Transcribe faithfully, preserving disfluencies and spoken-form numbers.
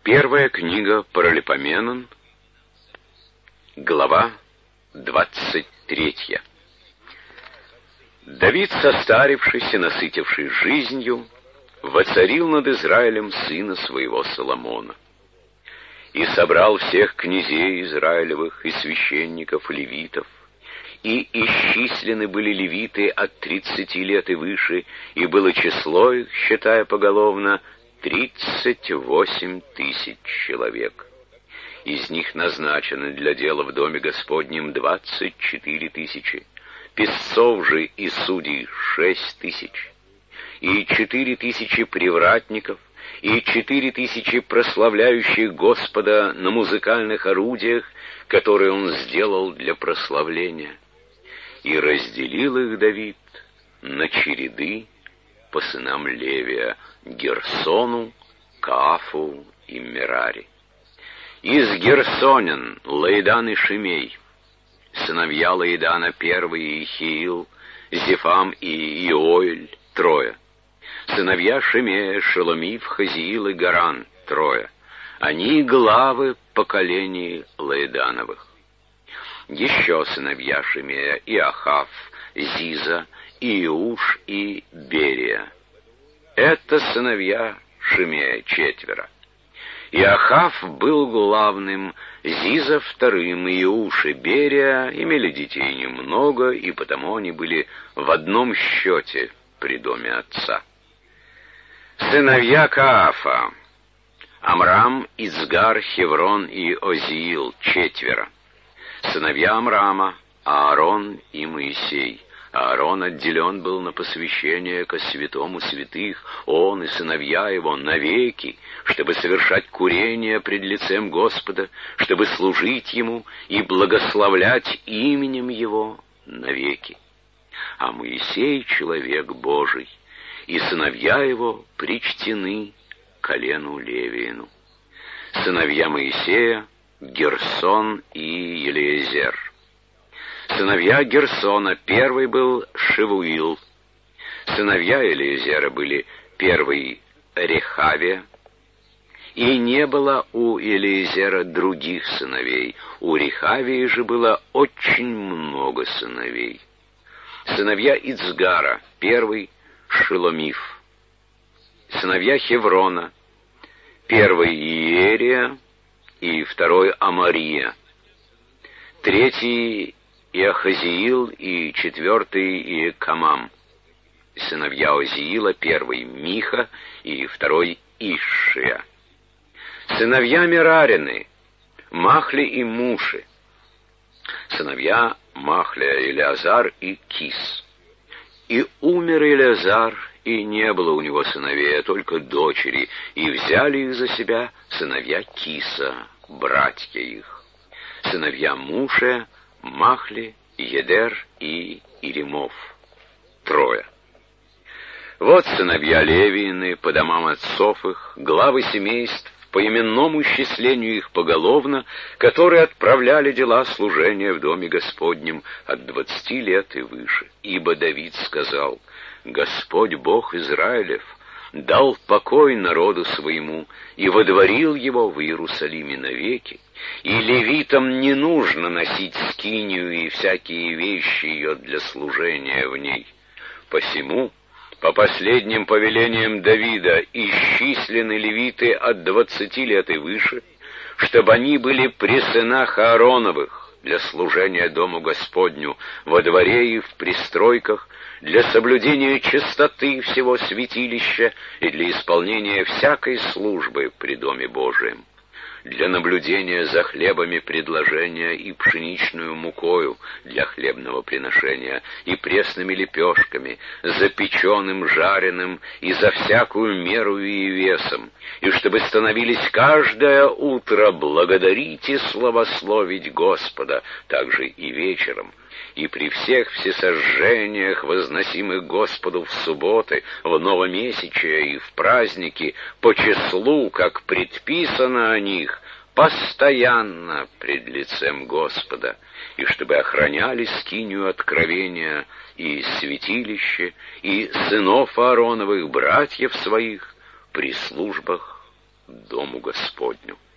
Первая книга Паралипоменон, глава двадцать третья. Давид, состарившись и насытившись жизнью, воцарил над Израилем сына своего Соломона. И собрал всех князей Израилевых и священников, левитов, и исчислены были левиты от тридцати лет и выше, и было число их, считая поголовно, тридцать восемь тысяч человек. Из них назначены для дела в доме Господнем двадцать четыре тысячи, писцов же и судей шесть тысяч, и четыре тысячи привратников, и четыре тысячи прославляющих Господа на музыкальных орудиях, которые он сделал для прославления. И разделил их Давид на череды по сынам Левия, Герсону, Каафу и Мерари. Из герсонян Лаидан и Шимей, сыновья Лаидана первый, Ихиил, Зефам и Иоэль, трое. Сыновья Шимея, Шеломив, Хазиил и Гаран, трое. Они главы поколений Лаидановых. Еще сыновья Шимея, Иохав, Зиза, Иуш и Берия. Это сыновья Шимея, четверо. Иохав был главным, Зиза вторым, Иуш и Берия имели детей немного, и потому они были в одном счете при доме отца. Сыновья Каафа: Амрам, Ицгар, Хеврон и Озиил, четверо. Сыновья Амрама: Аарон и Моисей. Аарон отделен был на посвящение ко святому святых, он и сыновья его навеки, чтобы совершать курение пред лицем Господа, чтобы служить ему и благословлять именем его навеки. А Моисей — человек Божий, и сыновья его причтены колену Левиину. Сыновья Моисея — Герсон и Елиезер. Сыновья Герсона: первый был Шевуил. Сыновья Елиезера были: первый Рехавия. И не было у Елиезера других сыновей, у Рехавии же было очень много сыновей. Сыновья Ицгара: первый Шеломив. Сыновья Хеврона: первый Иерия и второй Амария. Третий Иохазиил и четвертый Иекамам. Сыновья Озиила: первый Миха и второй Ишшия. Сыновья Мерарины: Махли и Муши. Сыновья Махля: Элиазар и Кис. И умер Элиазар, и не было у него сыновей, а только дочери, и взяли их за себя сыновья Киса, братья их. Сыновья Муше: Махли, Едер и Иремов, трое. Вот сыновья Левиины по домам отцов их, главы семейств, по именному исчислению их поголовно, которые отправляли дела служения в доме Господнем от двадцати лет и выше. Ибо Давид сказал: Господь Бог Израилев дал покой народу своему и водворил его в Иерусалиме навеки, и левитам не нужно носить скинию и всякие вещи ее для служения в ней. Посему, по последним повелениям Давида, исчислены левиты от двадцати лет и выше, чтобы они были при сынах Аароновых для служения дому Господню во дворе и в пристройках, для соблюдения чистоты всего святилища и для исполнения всякой службы при доме Божием, для наблюдения за хлебами предложения и пшеничную мукою для хлебного приношения, и пресными лепешками, за печеным, жареным, и за всякую меру и весом, и чтобы становились каждое утро благодарить и славословить Господа, также и вечером, и при всех всесожжениях, возносимых Господу в субботы, в новомесячие и в праздники, по числу, как предписано о них, постоянно пред лицем Господа, и чтобы охраняли скинию откровения и святилище, и сынов Аароновых, братьев своих, при службах дому Господню.